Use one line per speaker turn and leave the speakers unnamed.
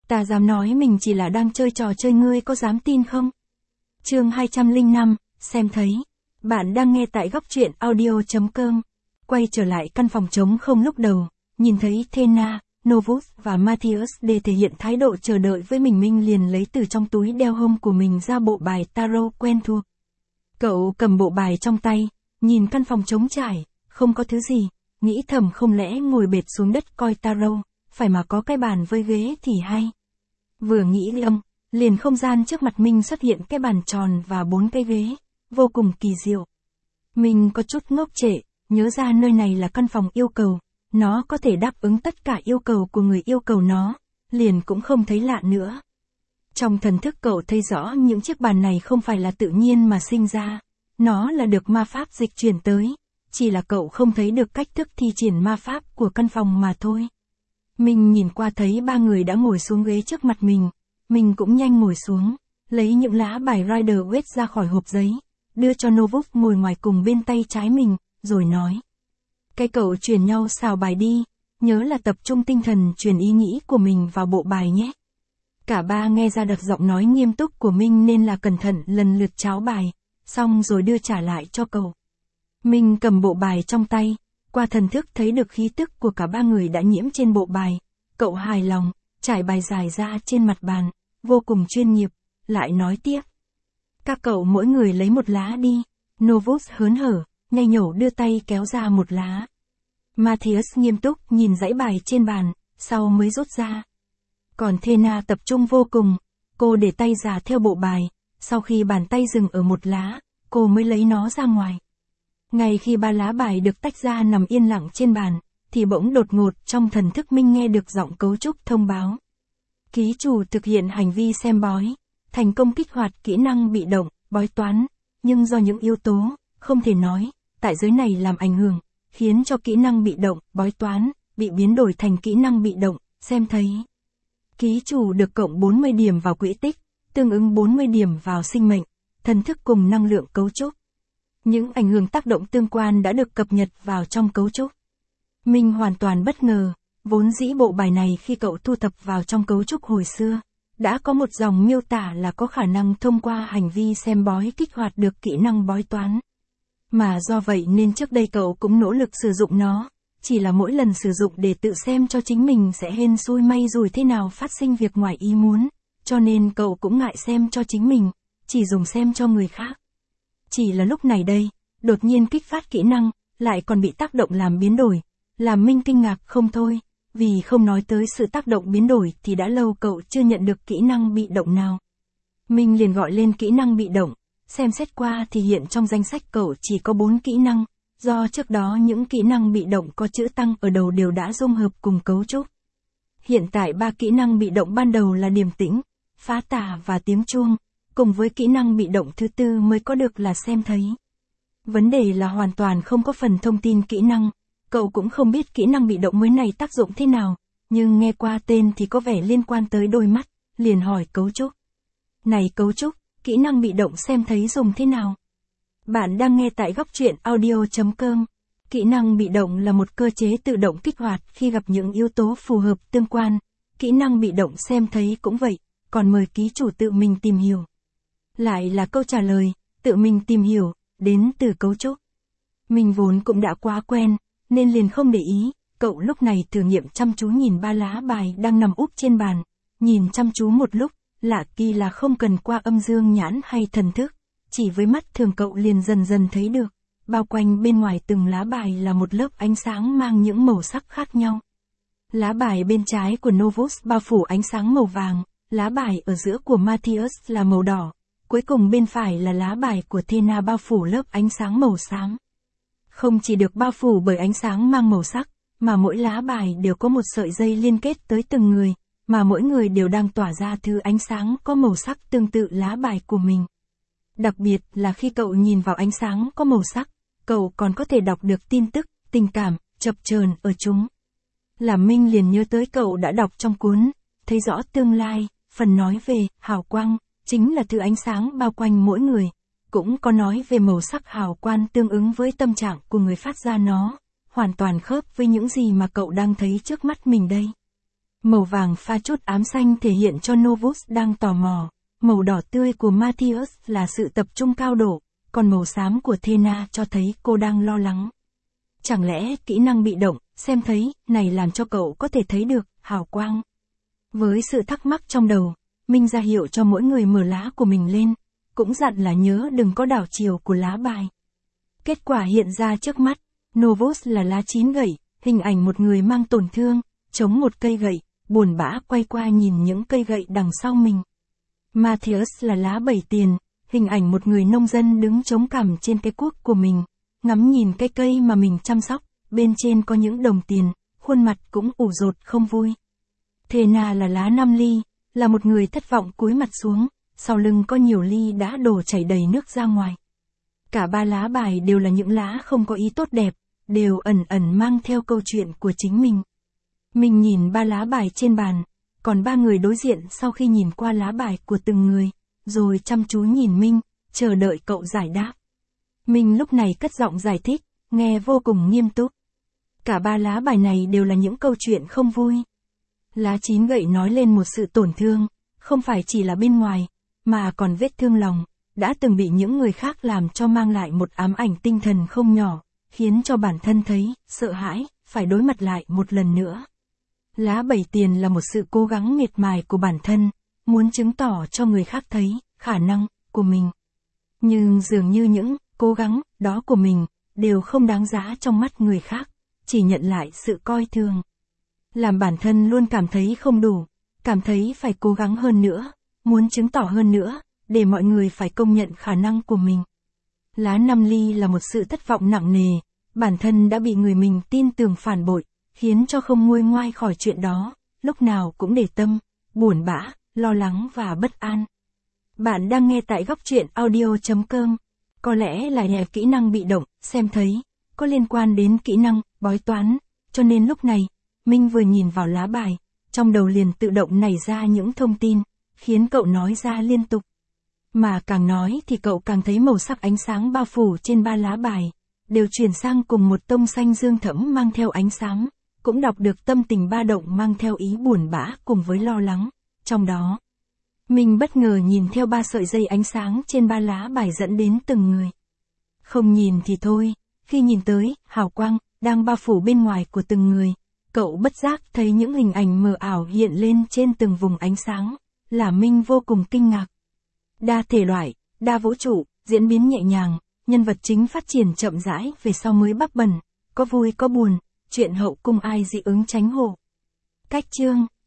Ta dám nói mình chỉ là đang chơi trò chơi, ngươi có dám tin không? Chương 205, xem thấy. Bạn đang nghe tại góc truyện audio.com. Quay trở lại căn phòng trống không lúc đầu, nhìn thấy Thena, Novus và Matthias để thể hiện thái độ chờ đợi với mình, Minh liền lấy từ trong túi đeo hông của mình ra bộ bài tarot quen thuộc. Cậu cầm bộ bài trong tay, nhìn căn phòng trống trải, không có thứ gì, nghĩ thầm không lẽ ngồi bệt xuống đất coi tarot, phải mà có cái bàn với ghế thì hay. Vừa nghĩ liền không gian trước mặt Minh xuất hiện cái bàn tròn và 4 cái ghế, vô cùng kỳ diệu. Minh có chút ngốc trệ, nhớ ra nơi này là căn phòng yêu cầu, nó có thể đáp ứng tất cả yêu cầu của người yêu cầu nó, liền cũng không thấy lạ nữa. Trong thần thức cậu thấy rõ những chiếc bàn này không phải là tự nhiên mà sinh ra, nó là được ma pháp dịch chuyển tới, chỉ là cậu không thấy được cách thức thi triển ma pháp của căn phòng mà thôi. Mình nhìn qua thấy 3 người đã ngồi xuống ghế trước mặt mình cũng nhanh ngồi xuống, lấy những lá bài Rider Waite ra khỏi hộp giấy, đưa cho Novus ngồi ngoài cùng bên tay trái mình, rồi nói. Cái cậu chuyển nhau xào bài đi, nhớ là tập trung tinh thần truyền ý nghĩ của mình vào bộ bài nhé. Cả ba nghe ra được giọng nói nghiêm túc của Minh nên là cẩn thận lần lượt tráo bài, xong rồi đưa trả lại cho cậu. Minh cầm bộ bài trong tay, qua thần thức thấy được khí tức của cả 3 người đã nhiễm trên bộ bài, cậu hài lòng, trải bài dài ra trên mặt bàn, vô cùng chuyên nghiệp, lại nói tiếp. Các cậu mỗi người lấy một lá đi. Novus hớn hở, nhảy nhổ đưa tay kéo ra một lá. Matthias nghiêm túc nhìn dãy bài trên bàn, sau mới rút ra. Còn Thena tập trung vô cùng, cô để tay ra theo bộ bài, sau khi bàn tay dừng ở một lá, cô mới lấy nó ra ngoài. Ngay khi 3 lá bài được tách ra nằm yên lặng trên bàn, thì bỗng đột ngột trong thần thức Minh nghe được giọng cấu trúc thông báo. Ký chủ thực hiện hành vi xem bói, thành công kích hoạt kỹ năng bị động, bói toán, nhưng do những yếu tố, không thể nói, tại giới này làm ảnh hưởng, khiến cho kỹ năng bị động, bói toán, bị biến đổi thành kỹ năng bị động, xem thấy. Ký chủ được cộng 40 điểm vào quỹ tích, tương ứng 40 điểm vào sinh mệnh, thần thức cùng năng lượng cấu trúc. Những ảnh hưởng tác động tương quan đã được cập nhật vào trong cấu trúc. Minh hoàn toàn bất ngờ, vốn dĩ bộ bài này khi cậu thu thập vào trong cấu trúc hồi xưa, đã có một dòng miêu tả là có khả năng thông qua hành vi xem bói kích hoạt được kỹ năng bói toán. Mà do vậy nên trước đây cậu cũng nỗ lực sử dụng nó, chỉ là mỗi lần sử dụng để tự xem cho chính mình sẽ hên xui may rủi thế nào phát sinh việc ngoài ý muốn, cho nên cậu cũng ngại xem cho chính mình, chỉ dùng xem cho người khác. Chỉ là lúc này đây, đột nhiên kích phát kỹ năng, lại còn bị tác động làm biến đổi, làm Minh kinh ngạc không thôi, vì không nói tới sự tác động biến đổi thì đã lâu cậu chưa nhận được kỹ năng bị động nào. Minh liền gọi lên kỹ năng bị động, xem xét qua thì hiện trong danh sách cậu chỉ có 4 kỹ năng, do trước đó những kỹ năng bị động có chữ tăng ở đầu đều đã dung hợp cùng cấu trúc. Hiện tại 3 kỹ năng bị động ban đầu là điềm tĩnh, phá tà và tiếng chuông, cùng với kỹ năng bị động thứ 4 mới có được là xem thấy. Vấn đề là hoàn toàn không có phần thông tin kỹ năng, cậu cũng không biết kỹ năng bị động mới này tác dụng thế nào, nhưng nghe qua tên thì có vẻ liên quan tới đôi mắt, liền hỏi cấu trúc. Này cấu trúc, kỹ năng bị động xem thấy dùng thế nào? Bạn đang nghe tại góc truyện audio.com. Kỹ năng bị động là một cơ chế tự động kích hoạt khi gặp những yếu tố phù hợp tương quan. Kỹ năng bị động xem thấy cũng vậy, còn mời ký chủ tự mình tìm hiểu. Lại là câu trả lời, tự mình tìm hiểu, đến từ cấu trúc. Mình vốn cũng đã quá quen, nên liền không để ý, cậu lúc này thử nghiệm chăm chú nhìn 3 lá bài đang nằm úp trên bàn, nhìn chăm chú một lúc, lạ kỳ là không cần qua âm dương nhãn hay thần thức, chỉ với mắt thường cậu liền dần dần thấy được, bao quanh bên ngoài từng lá bài là một lớp ánh sáng mang những màu sắc khác nhau. Lá bài bên trái của Novus bao phủ ánh sáng màu vàng, lá bài ở giữa của Matthias là màu đỏ, cuối cùng bên phải là lá bài của Thena bao phủ lớp ánh sáng màu xám. Không chỉ được bao phủ bởi ánh sáng mang màu sắc, mà mỗi lá bài đều có một sợi dây liên kết tới từng người, mà mỗi người đều đang tỏa ra thứ ánh sáng có màu sắc tương tự lá bài của mình. Đặc biệt là khi cậu nhìn vào ánh sáng có màu sắc, cậu còn có thể đọc được tin tức, tình cảm, chập chờn ở chúng. Làm Minh liền nhớ tới cậu đã đọc trong cuốn, thấy rõ tương lai, phần nói về hào quang, chính là thứ ánh sáng bao quanh mỗi người, cũng có nói về màu sắc hào quang tương ứng với tâm trạng của người phát ra nó, hoàn toàn khớp với những gì mà cậu đang thấy trước mắt mình đây. Màu vàng pha chút ám xanh thể hiện cho Novus đang tò mò. Màu đỏ tươi của Matthias là sự tập trung cao độ, còn màu xám của Thena cho thấy cô đang lo lắng. Chẳng lẽ kỹ năng bị động, xem thấy, này làm cho cậu có thể thấy được, hào quang. Với sự thắc mắc trong đầu, Minh ra hiệu cho mỗi người mở lá của mình lên, cũng dặn là nhớ đừng có đảo chiều của lá bài. Kết quả hiện ra trước mắt, Novus là lá 9 gậy, hình ảnh một người mang tổn thương, chống một cây gậy, buồn bã quay qua nhìn những cây gậy đằng sau mình. Matthias là lá 7 tiền, hình ảnh một người nông dân đứng chống cằm trên cái cuốc của mình, ngắm nhìn cái cây mà mình chăm sóc, bên trên có những đồng tiền, khuôn mặt cũng ủ rột không vui. Thena là lá 5 ly, là một người thất vọng cúi mặt xuống, sau lưng có nhiều ly đã đổ chảy đầy nước ra ngoài. Cả ba lá bài đều là những lá không có ý tốt đẹp, đều ẩn ẩn mang theo câu chuyện của chính mình. Mình nhìn ba lá bài trên bàn, còn ba người đối diện sau khi nhìn qua lá bài của từng người, rồi chăm chú nhìn Minh, chờ đợi cậu giải đáp. Minh lúc này cất giọng giải thích, nghe vô cùng nghiêm túc. Cả ba lá bài này đều là những câu chuyện không vui. Lá 9 gậy nói lên một sự tổn thương, không phải chỉ là bên ngoài, mà còn vết thương lòng, đã từng bị những người khác làm cho mang lại một ám ảnh tinh thần không nhỏ, khiến cho bản thân thấy, sợ hãi, phải đối mặt lại một lần nữa. Lá 7 tiền là một sự cố gắng miệt mài của bản thân, muốn chứng tỏ cho người khác thấy, khả năng, của mình. Nhưng dường như những, cố gắng, đó của mình, đều không đáng giá trong mắt người khác, chỉ nhận lại sự coi thường. Làm bản thân luôn cảm thấy không đủ, cảm thấy phải cố gắng hơn nữa, muốn chứng tỏ hơn nữa, để mọi người phải công nhận khả năng của mình. Lá 5 ly là một sự thất vọng nặng nề, bản thân đã bị người mình tin tưởng phản bội, khiến cho không nguôi ngoai khỏi chuyện đó, lúc nào cũng để tâm, buồn bã, lo lắng và bất an. Bạn đang nghe tại góc truyện audio.com. Có lẽ là nhờ kỹ năng bị động, xem thấy, có liên quan đến kỹ năng, bói toán, cho nên lúc này, Minh vừa nhìn vào lá bài, trong đầu liền tự động nảy ra những thông tin, khiến cậu nói ra liên tục. Mà càng nói thì cậu càng thấy màu sắc ánh sáng bao phủ trên ba lá bài, đều chuyển sang cùng một tông xanh dương thẫm mang theo ánh sáng, cũng đọc được tâm tình ba động mang theo ý buồn bã cùng với lo lắng, trong đó. Mình bất ngờ nhìn theo ba sợi dây ánh sáng trên ba lá bài dẫn đến từng người. Không nhìn thì thôi, khi nhìn tới, hào quang, đang bao phủ bên ngoài của từng người, cậu bất giác thấy những hình ảnh mờ ảo hiện lên trên từng vùng ánh sáng, là Minh vô cùng kinh ngạc. Đa thể loại, đa vũ trụ, diễn biến nhẹ nhàng, nhân vật chính phát triển chậm rãi về sau mới bắp bần, có vui có buồn, chuyện hậu cung ai dị ứng tránh hộ. Cách chương,